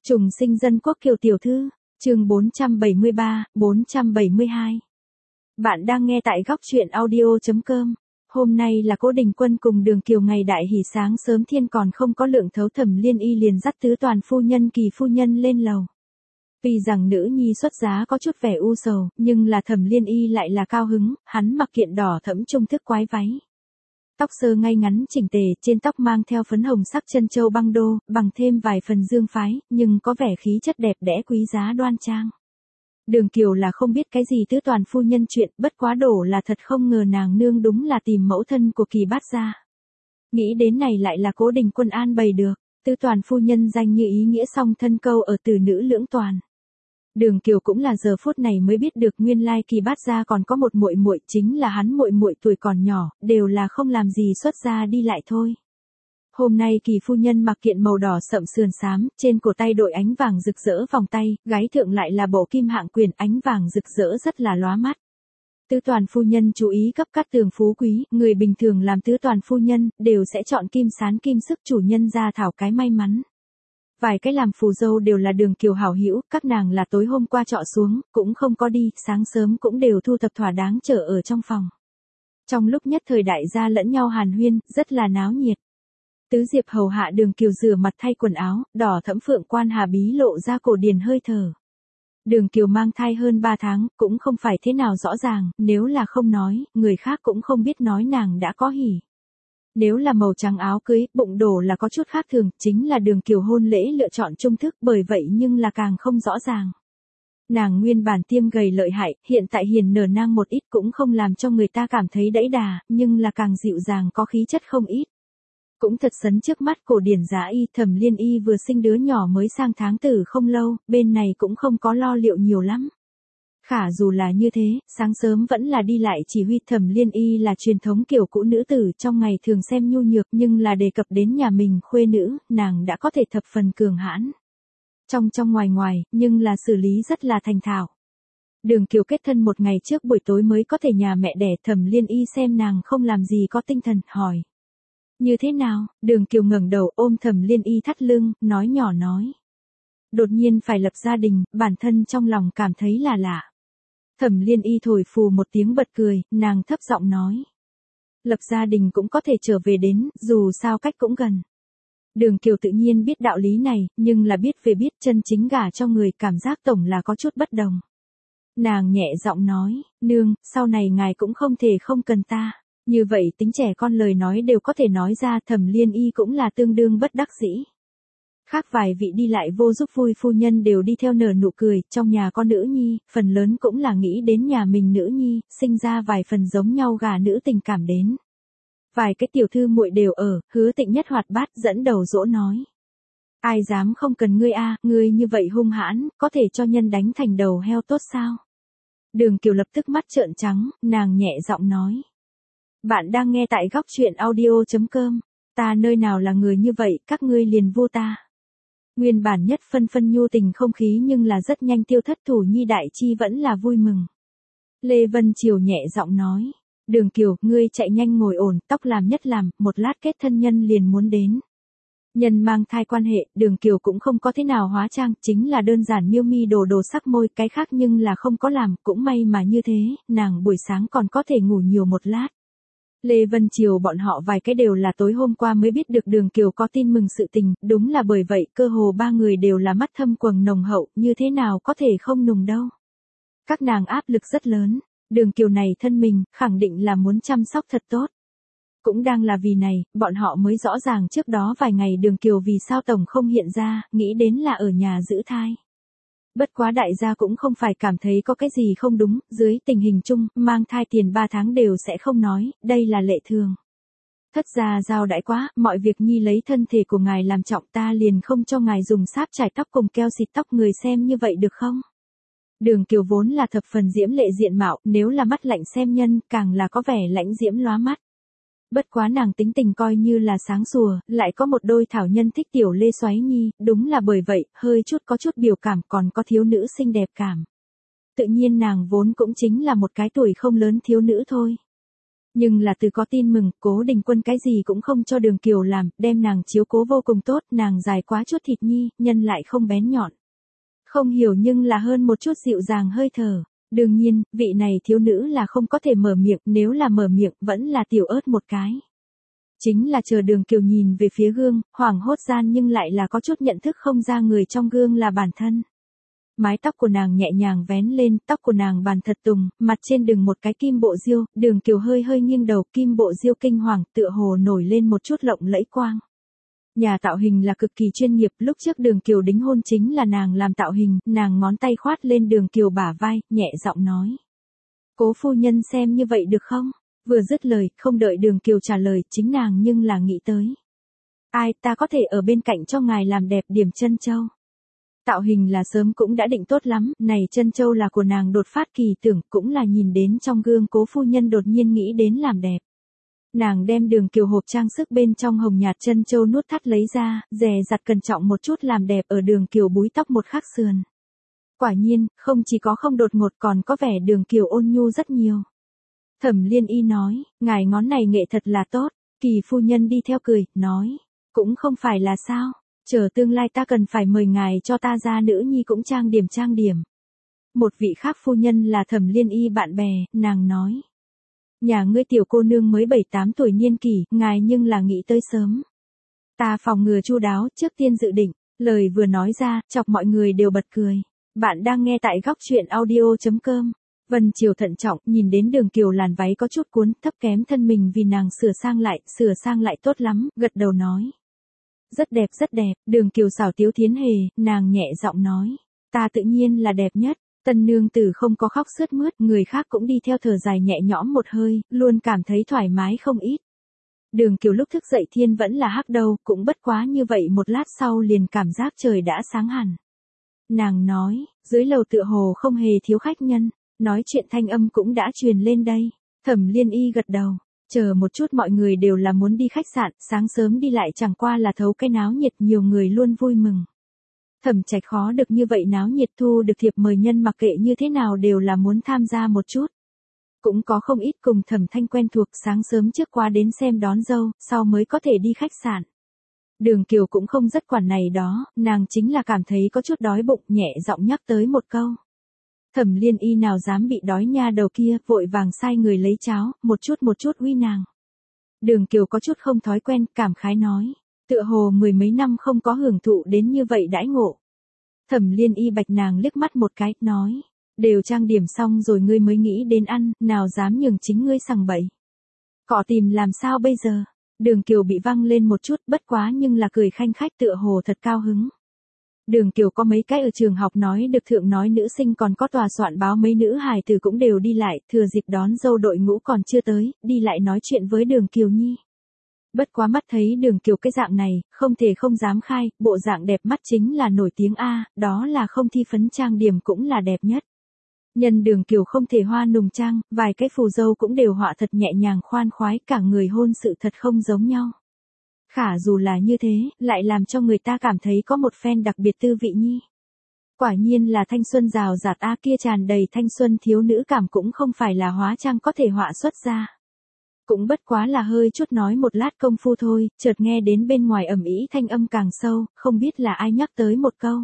Trùng sinh dân quốc Kiều tiểu thư, chương 473, 472. Bạn đang nghe tại góc truyện audio.com. Hôm nay là Cố Đình Quân cùng Đường Kiều ngày đại hỷ, sáng sớm thiên còn không có lượng thấu, Thẩm Liên Y liền dắt Tứ Toàn phu nhân Kỳ phu nhân lên lầu. Vì rằng nữ nhi xuất giá có chút vẻ u sầu, nhưng là Thẩm Liên Y lại là cao hứng, hắn mặc kiện đỏ thẫm trung thức quái váy. Tóc sơ ngay ngắn chỉnh tề, trên tóc mang theo phấn hồng sắc chân châu băng đô, bằng thêm vài phần dương phái, nhưng có vẻ khí chất đẹp đẽ quý giá đoan trang. Đường Kiều là không biết cái gì Tứ Toàn phu nhân chuyện, bất quá đổ là thật không ngờ nàng nương đúng là tìm mẫu thân của Kỳ Bát gia. Nghĩ đến này lại là Cố Đình Quân an bày được, Tứ Toàn phu nhân danh như ý nghĩa song thân câu ở từ nữ lưỡng toàn. Đường Kiều cũng là giờ phút này mới biết được nguyên lai Kỳ Bát gia còn có một muội muội, chính là hắn muội muội tuổi còn nhỏ, đều là không làm gì xuất gia đi lại thôi. Hôm nay Kỳ phu nhân mặc kiện màu đỏ sậm sườn xám, trên cổ tay đội ánh vàng rực rỡ vòng tay, gáy thượng lại là bộ kim hạng quyền, ánh vàng rực rỡ rất là lóa mắt. Tứ Toàn phu nhân chú ý cấp cát tường phú quý, người bình thường làm Tứ Toàn phu nhân đều sẽ chọn kim sán kim sức chủ nhân ra thảo cái may mắn. Vài cái làm phù dâu đều là Đường Kiều hảo hữu, các nàng là tối hôm qua trọ xuống, cũng không có đi, sáng sớm cũng đều thu thập thỏa đáng chờ ở trong phòng. Trong lúc nhất thời đại gia lẫn nhau hàn huyên, rất là náo nhiệt. Tứ Diệp hầu hạ Đường Kiều rửa mặt thay quần áo, đỏ thẫm phượng quan hà bí lộ ra cổ điển hơi thở. Đường Kiều mang thai hơn 3 tháng, cũng không phải thế nào rõ ràng, nếu là không nói, người khác cũng không biết nói nàng đã có hỉ. Nếu là màu trắng áo cưới, bụng đổ là có chút khác thường, chính là Đường Kiều hôn lễ lựa chọn trung thức, bởi vậy nhưng là càng không rõ ràng. Nàng nguyên bản tiêm gầy lợi hại, hiện tại hiền nở nang một ít cũng không làm cho người ta cảm thấy đẫy đà, nhưng là càng dịu dàng có khí chất không ít. Cũng thật sấn trước mắt cổ điển giá y, Thẩm Liên Y vừa sinh đứa nhỏ mới sang tháng tử không lâu, bên này cũng không có lo liệu nhiều lắm. Khả dù là như thế, sáng sớm vẫn là đi lại chỉ huy. Thẩm Liên Y là truyền thống kiểu cũ nữ tử, trong ngày thường xem nhu nhược, nhưng là đề cập đến nhà mình khuê nữ, nàng đã có thể thập phần cường hãn. Trong ngoài ngoài, nhưng là xử lý rất là thành thạo. Đường Kiều kết thân một ngày trước buổi tối mới có thể nhà mẹ đẻ, Thẩm Liên Y xem nàng không làm gì có tinh thần, hỏi. Như thế nào? Đường Kiều ngẩng đầu ôm Thẩm Liên Y thắt lưng, nói nhỏ nói. Đột nhiên phải lập gia đình, bản thân trong lòng cảm thấy là lạ. Thẩm Liên Y thổi phù một tiếng bật cười, nàng thấp giọng nói. Lập gia đình cũng có thể trở về đến, dù sao cách cũng gần. Đường Kiều tự nhiên biết đạo lý này, nhưng là biết về biết chân chính gả cho người, cảm giác tổng là có chút bất đồng. Nàng nhẹ giọng nói, nương, sau này ngài cũng không thể không cần ta. Như vậy tính trẻ con lời nói đều có thể nói ra. Thẩm Liên Y cũng là tương đương bất đắc dĩ. Khác vài vị đi lại vô giúp vui phu nhân đều đi theo nở nụ cười, trong nhà con nữ nhi, phần lớn cũng là nghĩ đến nhà mình nữ nhi, sinh ra vài phần giống nhau gà nữ tình cảm đến. Vài cái tiểu thư muội đều ở, Hứa Tịnh nhất hoạt bát dẫn đầu dỗ nói. Ai dám không cần ngươi a, ngươi như vậy hung hãn, có thể cho nhân đánh thành đầu heo tốt sao? Đường Kiều lập tức mắt trợn trắng, nàng nhẹ giọng nói. Bạn đang nghe tại góc truyện audio.com, ta nơi nào là người như vậy, các ngươi liền vô ta. Nguyên bản nhất phân phân nhu tình không khí nhưng là rất nhanh tiêu thất. Thủ nhi đại chi vẫn là vui mừng. Lê Vân Triều nhẹ giọng nói. Đường Kiều, ngươi chạy nhanh ngồi ổn, tóc làm nhất làm, một lát kết thân nhân liền muốn đến. Nhân mang thai quan hệ, Đường Kiều cũng không có thế nào hóa trang, chính là đơn giản miêu mi đồ sắc môi, cái khác nhưng là không có làm, cũng may mà như thế, nàng buổi sáng còn có thể ngủ nhiều một lát. Lê Vân Triều bọn họ vài cái đều là tối hôm qua mới biết được Đường Kiều có tin mừng sự tình, đúng là bởi vậy cơ hồ ba người đều là mắt thâm quầng nồng hậu, như thế nào có thể không nùng đâu. Các nàng áp lực rất lớn, Đường Kiều này thân mình, khẳng định là muốn chăm sóc thật tốt. Cũng đang là vì này, bọn họ mới rõ ràng trước đó vài ngày Đường Kiều vì sao tổng không hiện ra, nghĩ đến là ở nhà giữ thai. Bất quá đại gia cũng không phải cảm thấy có cái gì không đúng, dưới tình hình chung, mang thai tiền 3 tháng đều sẽ không nói, đây là lệ thường. Thất gia giao đãi quá, mọi việc nhi lấy thân thể của ngài làm trọng, ta liền không cho ngài dùng sáp chải tóc cùng keo xịt tóc, người xem như vậy được không? Đường Kiều vốn là thập phần diễm lệ diện mạo, nếu là mắt lạnh xem nhân, càng là có vẻ lãnh diễm lóa mắt. Bất quá nàng tính tình coi như là sáng sủa, lại có một đôi thảo nhân thích tiểu lê xoáy nhi, đúng là bởi vậy, hơi chút có chút biểu cảm, còn có thiếu nữ xinh đẹp cảm. Tự nhiên nàng vốn cũng chính là một cái tuổi không lớn thiếu nữ thôi. Nhưng là từ có tin mừng, Cố Đình Quân cái gì cũng không cho Đường Kiều làm, đem nàng chiếu cố vô cùng tốt, nàng dài quá chút thịt nhi, nhân lại không bén nhọn. Không hiểu nhưng là hơn một chút dịu dàng hơi thở. Đương nhiên, vị này thiếu nữ là không có thể mở miệng, nếu là mở miệng vẫn là tiểu ớt một cái. Chính là chờ Đường Kiều nhìn về phía gương, hoảng hốt gian nhưng lại là có chút nhận thức không ra người trong gương là bản thân. Mái tóc của nàng nhẹ nhàng vén lên, tóc của nàng bàn thật tùng, mặt trên đừng một cái kim bộ diêu, Đường Kiều hơi hơi nghiêng đầu, kim bộ diêu kinh hoàng, tựa hồ nổi lên một chút lộng lẫy quang. Nhà tạo hình là cực kỳ chuyên nghiệp, lúc trước Đường Kiều đính hôn chính là nàng làm tạo hình, nàng ngón tay khoát lên Đường Kiều bả vai, nhẹ giọng nói. Cố phu nhân xem như vậy được không? Vừa dứt lời, không đợi Đường Kiều trả lời, chính nàng nhưng là nghĩ tới. Ai, ta có thể ở bên cạnh cho ngài làm đẹp điểm chân châu. Tạo hình là sớm cũng đã định tốt lắm, này chân châu là của nàng đột phát kỳ tưởng, cũng là nhìn đến trong gương Cố phu nhân đột nhiên nghĩ đến làm đẹp. Nàng đem Đường Kiều hộp trang sức bên trong hồng nhạt chân châu nút thắt lấy ra, dè dặt cẩn trọng một chút làm đẹp ở Đường Kiều búi tóc một khắc sườn. Quả nhiên, không chỉ có không đột ngột còn có vẻ Đường Kiều ôn nhu rất nhiều. Thẩm Liên Y nói, ngài ngón này nghệ thật là tốt, Kỳ phu nhân đi theo cười, nói, cũng không phải là sao, chờ tương lai ta cần phải mời ngài cho ta ra nữ nhi cũng trang điểm. Một vị khác phu nhân là Thẩm Liên Y bạn bè, nàng nói. Nhà ngươi tiểu cô nương mới 7-8 tuổi niên kỷ, ngài nhưng là nghĩ tới sớm. Ta phòng ngừa chu đáo, trước tiên dự định, lời vừa nói ra, chọc mọi người đều bật cười. Bạn đang nghe tại góc truyện audio.com. Vân Triều thận trọng, nhìn đến Đường Kiều làn váy có chút cuốn, thấp kém thân mình vì nàng sửa sang lại tốt lắm, gật đầu nói. Rất đẹp, Đường Kiều xảo tiếu thiến hề, nàng nhẹ giọng nói. Ta tự nhiên là đẹp nhất. Tân nương tử không có khóc sướt mướt, người khác cũng đi theo thở dài nhẹ nhõm một hơi, luôn cảm thấy thoải mái không ít. Đường Kiều lúc thức dậy thiên vẫn là hắc đầu, cũng bất quá như vậy một lát sau liền cảm giác trời đã sáng hẳn. Nàng nói, dưới lầu tựa hồ không hề thiếu khách nhân, nói chuyện thanh âm cũng đã truyền lên đây. Thẩm Liên Y gật đầu, chờ một chút mọi người đều là muốn đi khách sạn, sáng sớm đi lại chẳng qua là thấu cái náo nhiệt, nhiều người luôn vui mừng. Thẩm Trạch khó được như vậy náo nhiệt, thu được thiệp mời nhân mặc kệ như thế nào đều là muốn tham gia một chút. Cũng có không ít cùng Thẩm Thanh quen thuộc, sáng sớm trước qua đến xem đón dâu, sau mới có thể đi khách sạn. Đường Kiều cũng không rất quản này đó, nàng chính là cảm thấy có chút đói bụng, nhẹ giọng nhắc tới một câu. Thẩm Liên Y nào dám bị đói nha đầu kia, vội vàng sai người lấy cháo, một chút uy nàng. Đường Kiều có chút không thói quen, cảm khái nói. Tựa hồ mười mấy năm không có hưởng thụ đến như vậy đãi ngộ. Thẩm Liên Y bạch nàng liếc mắt một cái, nói. Đều trang điểm xong rồi ngươi mới nghĩ đến ăn, nào dám nhường chính ngươi sằng bậy. Cọ tìm làm sao bây giờ? Đường Kiều bị văng lên một chút, bất quá nhưng là cười khanh khách tựa hồ thật cao hứng. Đường Kiều có mấy cái ở trường học nói được thượng nói nữ sinh còn có tòa soạn báo mấy nữ hài tử cũng đều đi lại, thừa dịp đón dâu đội ngũ còn chưa tới, đi lại nói chuyện với Đường Kiều Nhi. Bất quá mắt thấy Đường Kiều cái dạng này, không thể không dám khai, bộ dạng đẹp mắt chính là nổi tiếng A, đó là không thi phấn trang điểm cũng là đẹp nhất. Nhân Đường Kiều không thể hoa nùng trang, vài cái phù dâu cũng đều họa thật nhẹ nhàng khoan khoái, cả người hôn sự thật không giống nhau. Khả dù là như thế, lại làm cho người ta cảm thấy có một phen đặc biệt tư vị nhi. Quả nhiên là thanh xuân rào rạt A, kia tràn đầy thanh xuân thiếu nữ cảm cũng không phải là hóa trang có thể họa xuất ra. Cũng bất quá là hơi chút nói một lát công phu thôi, chợt nghe đến bên ngoài ầm ĩ thanh âm càng sâu, không biết là ai nhắc tới một câu.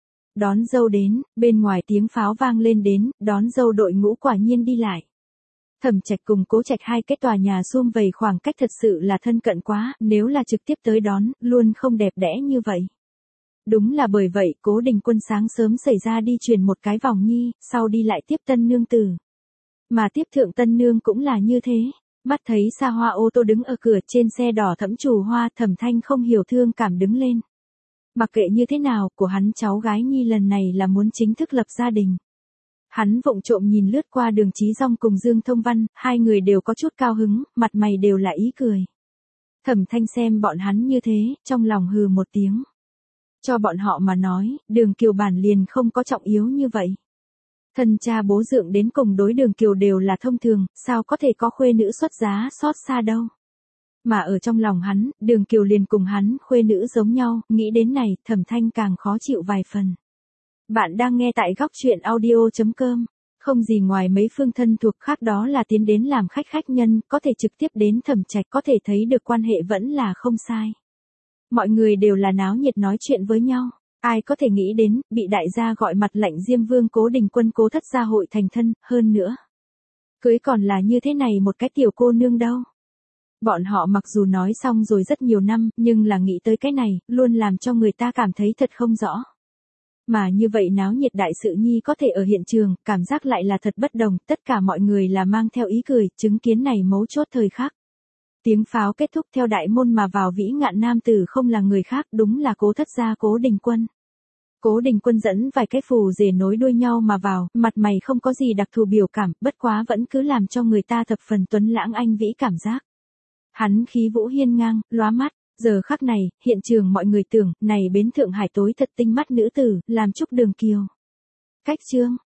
Đón dâu đến, bên ngoài tiếng pháo vang lên đến, đón dâu đội ngũ quả nhiên đi lại. Thẩm Trạch cùng Cố Trạch hai cái tòa nhà sum vầy khoảng cách thật sự là thân cận quá, nếu là trực tiếp tới đón, luôn không đẹp đẽ như vậy. Đúng là bởi vậy, Cố Đình Quân sáng sớm xảy ra đi truyền một cái vòng nhi, sau đi lại tiếp tân nương tử. Mà tiếp thượng tân nương cũng là như thế. Mắt thấy xa hoa ô tô đứng ở cửa, trên xe đỏ thẫm trù hoa, Thẩm Thanh không hiểu thương cảm đứng lên. Mặc kệ như thế nào, của hắn cháu gái nhi lần này là muốn chính thức lập gia đình. Hắn vụng trộm nhìn lướt qua Đường Chí Dong cùng Dương Thông Văn, hai người đều có chút cao hứng, mặt mày đều là ý cười. Thẩm Thanh xem bọn hắn như thế, trong lòng hừ một tiếng. Cho bọn họ mà nói, Đường Kiều bản liền không có trọng yếu như vậy. Thân cha bố dượng đến cùng đối Đường Kiều đều là thông thường, sao có thể có khuê nữ xuất giá xót xa đâu. Mà ở trong lòng hắn, Đường Kiều liền cùng hắn khuê nữ giống nhau, nghĩ đến này, Thẩm Thanh càng khó chịu vài phần. Bạn đang nghe tại góc truyện audio.com. Không gì ngoài mấy phương thân thuộc khác, đó là tiến đến làm khách nhân, có thể trực tiếp đến Thẩm Trạch, có thể thấy được quan hệ vẫn là không sai. Mọi người đều là náo nhiệt nói chuyện với nhau. Ai có thể nghĩ đến, bị đại gia gọi mặt lạnh Diêm Vương Cố Đình Quân Cố thất gia hội thành thân, hơn nữa. Cưới còn là như thế này một cái tiểu cô nương đâu. Bọn họ mặc dù nói xong rồi rất nhiều năm, nhưng là nghĩ tới cái này, luôn làm cho người ta cảm thấy thật không rõ. Mà như vậy náo nhiệt đại sự nhi có thể ở hiện trường, cảm giác lại là thật bất đồng, tất cả mọi người là mang theo ý cười, chứng kiến này mấu chốt thời khắc. Tiếng pháo kết thúc, theo đại môn mà vào vĩ ngạn nam tử không là người khác, đúng là Cố thất gia Cố Đình Quân. Cố Đình Quân dẫn vài cái phù rể nối đuôi nhau mà vào, mặt mày không có gì đặc thù biểu cảm, bất quá vẫn cứ làm cho người ta thập phần tuấn lãng anh vĩ cảm giác. Hắn khí vũ hiên ngang, lóa mắt. Giờ khắc này, hiện trường mọi người tưởng, này bến Thượng Hải tối thật tinh mắt nữ tử, làm Trúc Đường Kiều. Cách chương,